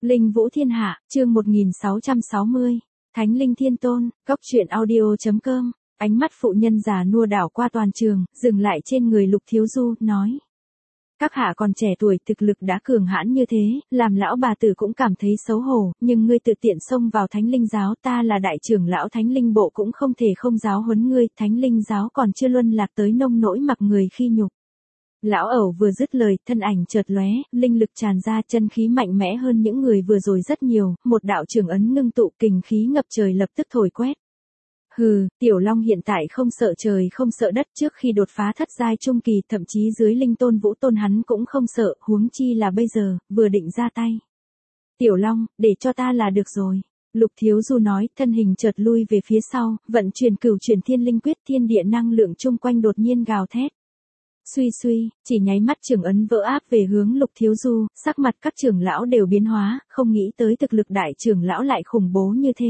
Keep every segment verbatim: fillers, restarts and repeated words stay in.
Linh Vũ Thiên Hạ, chương một nghìn sáu trăm sáu mươi. Thánh Linh Thiên Tôn, Cốc truyện audio chấm com. Ánh mắt phụ nhân già nua đảo qua toàn trường, dừng lại trên người Lục Thiếu Du, nói. Các hạ còn trẻ tuổi, thực lực đã cường hãn như thế, làm lão bà tử cũng cảm thấy xấu hổ, nhưng ngươi tự tiện xông vào Thánh Linh giáo, ta là đại trưởng lão Thánh Linh bộ cũng không thể không giáo huấn ngươi, Thánh Linh giáo còn chưa luân lạc tới nông nỗi mặc người khi nhục. Lão ẩu vừa dứt lời, thân ảnh chợt lóe, linh lực tràn ra, chân khí mạnh mẽ hơn những người vừa rồi rất nhiều, một đạo trường ấn ngưng tụ, kình khí ngập trời lập tức thổi quét. Hừ, Tiểu Long hiện tại không sợ trời không sợ đất, trước khi đột phá thất giai trung kỳ, thậm chí dưới linh tôn vũ tôn hắn cũng không sợ, huống chi là bây giờ, vừa định ra tay. Tiểu Long, để cho ta là được rồi. Lục Thiếu Du nói, thân hình chợt lui về phía sau, vận chuyển cửu chuyển thiên linh quyết, thiên địa năng lượng chung quanh đột nhiên gào thét. Suy suy, chỉ nháy mắt trường ấn vỡ áp về hướng Lục Thiếu Du, sắc mặt các trưởng lão đều biến hóa, không nghĩ tới thực lực đại trưởng lão lại khủng bố như thế.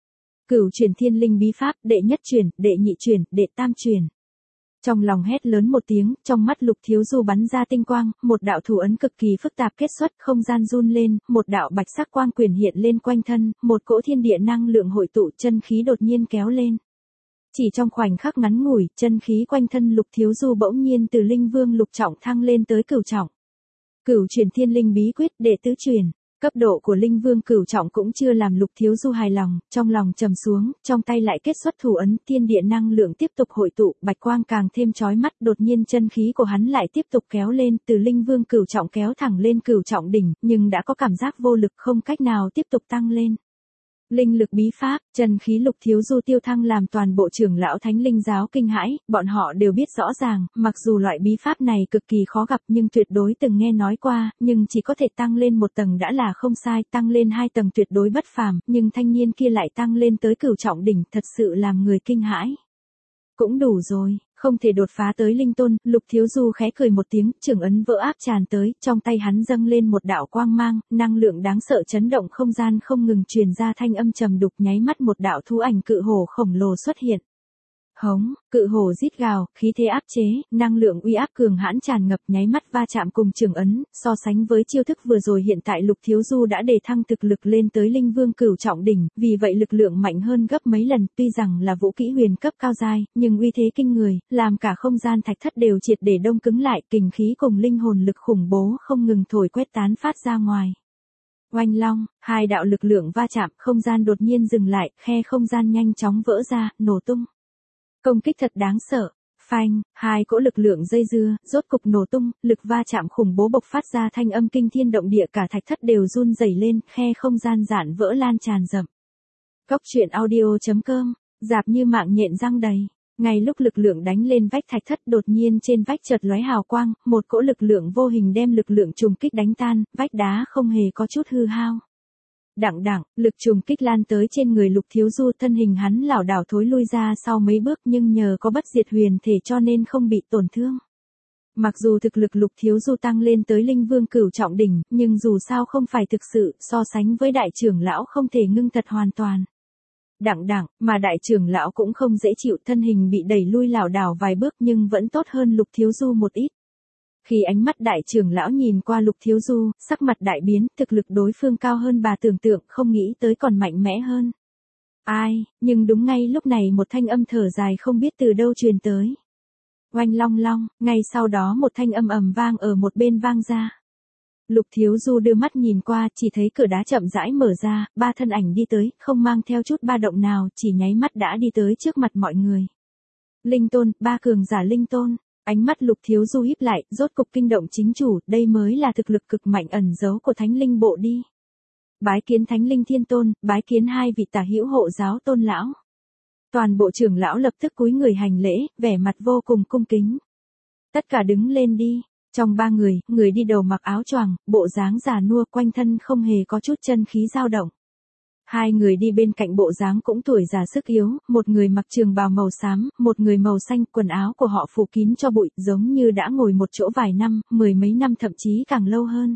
Cửu chuyển thiên linh bí pháp, đệ nhất truyền, đệ nhị truyền, đệ tam truyền. Trong lòng hét lớn một tiếng, trong mắt Lục Thiếu Du bắn ra tinh quang, một đạo thủ ấn cực kỳ phức tạp kết xuất, không gian run lên, một đạo bạch sắc quang quyền hiện lên quanh thân, một cỗ thiên địa năng lượng hội tụ, chân khí đột nhiên kéo lên. Chỉ trong khoảnh khắc ngắn ngủi, chân khí quanh thân Lục Thiếu Du bỗng nhiên từ linh vương lục trọng thăng lên tới cửu trọng. Cửu truyền thiên linh bí quyết, đệ tứ truyền. Cấp độ của linh vương cửu trọng cũng chưa làm Lục Thiếu Du hài lòng, trong lòng trầm xuống, trong tay lại kết xuất thủ ấn, thiên địa năng lượng tiếp tục hội tụ, bạch quang càng thêm chói mắt, đột nhiên chân khí của hắn lại tiếp tục kéo lên, từ linh vương cửu trọng kéo thẳng lên cửu trọng đỉnh, nhưng đã có cảm giác vô lực, không cách nào tiếp tục tăng lên. Linh lực bí pháp, chân khí Lục Thiếu Du tiêu thăng làm toàn bộ trưởng lão Thánh Linh giáo kinh hãi, bọn họ đều biết rõ ràng, mặc dù loại bí pháp này cực kỳ khó gặp nhưng tuyệt đối từng nghe nói qua, nhưng chỉ có thể tăng lên một tầng đã là không sai, tăng lên hai tầng tuyệt đối bất phàm, nhưng thanh niên kia lại tăng lên tới cửu trọng đỉnh, thật sự làm người kinh hãi. Cũng đủ rồi, không thể đột phá tới linh tôn, Lục Thiếu Du khẽ cười một tiếng, trường ấn vỡ áp tràn tới, trong tay hắn dâng lên một đạo quang mang, năng lượng đáng sợ chấn động không gian không ngừng truyền ra thanh âm trầm đục, nháy mắt một đạo thú ảnh cự hổ khổng lồ xuất hiện. Hống, cự hổ rít gào, khí thế áp chế, năng lượng uy áp cường hãn tràn ngập, nháy mắt va chạm cùng trường ấn, so sánh với chiêu thức vừa rồi hiện tại Lục Thiếu Du đã đề thăng thực lực lên tới linh vương cửu trọng đỉnh, vì vậy lực lượng mạnh hơn gấp mấy lần, tuy rằng là vũ kỹ huyền cấp cao giai, nhưng uy thế kinh người, làm cả không gian thạch thất đều triệt để đông cứng lại, kình khí cùng linh hồn lực khủng bố không ngừng thổi quét tán phát ra ngoài. Oanh long, hai đạo lực lượng va chạm, không gian đột nhiên dừng lại, khe không gian nhanh chóng vỡ ra, nổ tung. Công kích thật đáng sợ, phanh, hai cỗ lực lượng dây dưa, rốt cục nổ tung, lực va chạm khủng bố bộc phát ra thanh âm kinh thiên động địa, cả thạch thất đều run rẩy lên, khe không gian giãn vỡ lan tràn rộng. Cốc truyện audio chấm com, dạp như mạng nhện răng đầy. Ngay lúc lực lượng đánh lên vách thạch thất, đột nhiên trên vách chợt lóe hào quang, một cỗ lực lượng vô hình đem lực lượng trùng kích đánh tan, vách đá không hề có chút hư hao. Đặng đặng, lực trùng kích lan tới trên người Lục Thiếu Du, thân hình hắn lảo đảo thối lui ra sau mấy bước, nhưng nhờ có bất diệt huyền thể cho nên không bị tổn thương. Mặc dù thực lực Lục Thiếu Du tăng lên tới linh vương cửu trọng đỉnh, nhưng dù sao không phải thực sự, so sánh với đại trưởng lão không thể ngưng thật hoàn toàn. Đặng đặng, mà đại trưởng lão cũng không dễ chịu, thân hình bị đẩy lui lảo đảo vài bước nhưng vẫn tốt hơn Lục Thiếu Du một ít. Khi ánh mắt đại trưởng lão nhìn qua Lục Thiếu Du, sắc mặt đại biến, thực lực đối phương cao hơn bà tưởng tượng, không nghĩ tới còn mạnh mẽ hơn. Ai, nhưng đúng ngay lúc này một thanh âm thở dài không biết từ đâu truyền tới. Oanh long long, ngay sau đó một thanh âm ầm vang ở một bên vang ra. Lục Thiếu Du đưa mắt nhìn qua, chỉ thấy cửa đá chậm rãi mở ra, ba thân ảnh đi tới, không mang theo chút ba động nào, chỉ nháy mắt đã đi tới trước mặt mọi người. Linh tôn, ba cường giả linh tôn. Ánh mắt Lục Thiếu Du híp lại, rốt cục kinh động chính chủ, đây mới là thực lực cực mạnh ẩn giấu của Thánh Linh bộ đi. Bái kiến Thánh Linh Thiên Tôn, bái kiến hai vị tả hữu hộ giáo tôn lão. Toàn bộ trưởng lão lập tức cúi người hành lễ, vẻ mặt vô cùng cung kính. Tất cả đứng lên đi. Trong ba người, người đi đầu mặc áo choàng, bộ dáng già nua, quanh thân không hề có chút chân khí dao động. Hai người đi bên cạnh bộ dáng cũng tuổi già sức yếu, một người mặc trường bào màu xám, một người màu xanh, quần áo của họ phủ kín cho bụi, giống như đã ngồi một chỗ vài năm, mười mấy năm thậm chí càng lâu hơn.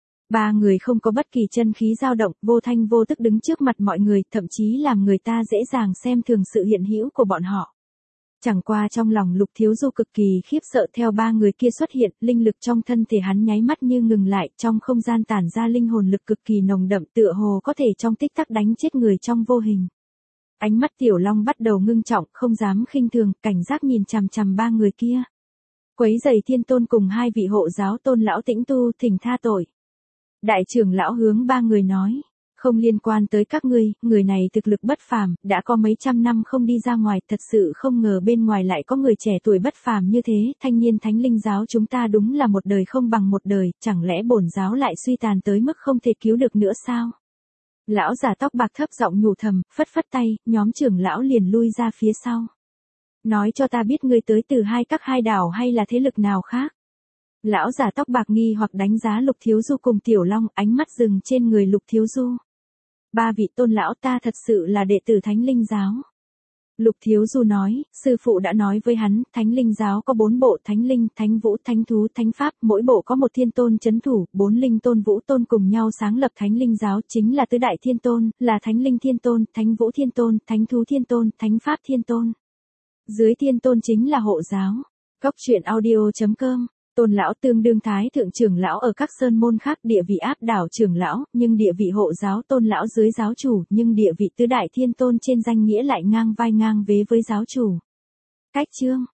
Ba người không có bất kỳ chân khí dao động, vô thanh vô tức đứng trước mặt mọi người, thậm chí làm người ta dễ dàng xem thường sự hiện hữu của bọn họ. Chẳng qua trong lòng Lục Thiếu Du cực kỳ khiếp sợ theo ba người kia xuất hiện, linh lực trong thân thể hắn nháy mắt như ngừng lại, trong không gian tản ra linh hồn lực cực kỳ nồng đậm tựa hồ có thể trong tích tắc đánh chết người trong vô hình. Ánh mắt Tiểu Long bắt đầu ngưng trọng, không dám khinh thường, cảnh giác nhìn chằm chằm ba người kia. Quấy giày Thiên Tôn cùng hai vị hộ giáo Tôn lão Tĩnh tu, thỉnh tha tội. Đại trưởng lão hướng ba người nói, không liên quan tới các ngươi, người này thực lực bất phàm, đã có mấy trăm năm không đi ra ngoài, thật sự không ngờ bên ngoài lại có người trẻ tuổi bất phàm như thế, thanh niên Thánh Linh giáo chúng ta đúng là một đời không bằng một đời, chẳng lẽ bổn giáo lại suy tàn tới mức không thể cứu được nữa sao? Lão già tóc bạc thấp giọng nhủ thầm, phất phất tay, nhóm trưởng lão liền lui ra phía sau. Nói cho ta biết ngươi tới từ hai các hai đảo hay là thế lực nào khác. Lão già tóc bạc nghi hoặc đánh giá Lục Thiếu Du cùng Tiểu Long, ánh mắt dừng trên người Lục Thiếu Du. Ba vị Tôn lão, ta thật sự là đệ tử Thánh Linh giáo. Lục Thiếu Du nói, sư phụ đã nói với hắn, Thánh Linh giáo có bốn bộ Thánh Linh, Thánh Vũ, Thánh Thú, Thánh Pháp, mỗi bộ có một thiên tôn chấn thủ, bốn linh tôn vũ tôn cùng nhau sáng lập Thánh Linh giáo, chính là tứ đại thiên tôn, là Thánh Linh thiên tôn, Thánh Vũ thiên tôn, Thánh Thú thiên tôn, Thánh Pháp thiên tôn. Dưới thiên tôn chính là hộ giáo. Góc truyện audio chấm com. Tôn lão tương đương thái thượng trưởng lão ở các sơn môn khác, địa vị áp đảo trưởng lão, nhưng địa vị hộ giáo Tôn lão dưới giáo chủ, nhưng địa vị tứ đại thiên tôn trên danh nghĩa lại ngang vai ngang vế với giáo chủ. Cách chương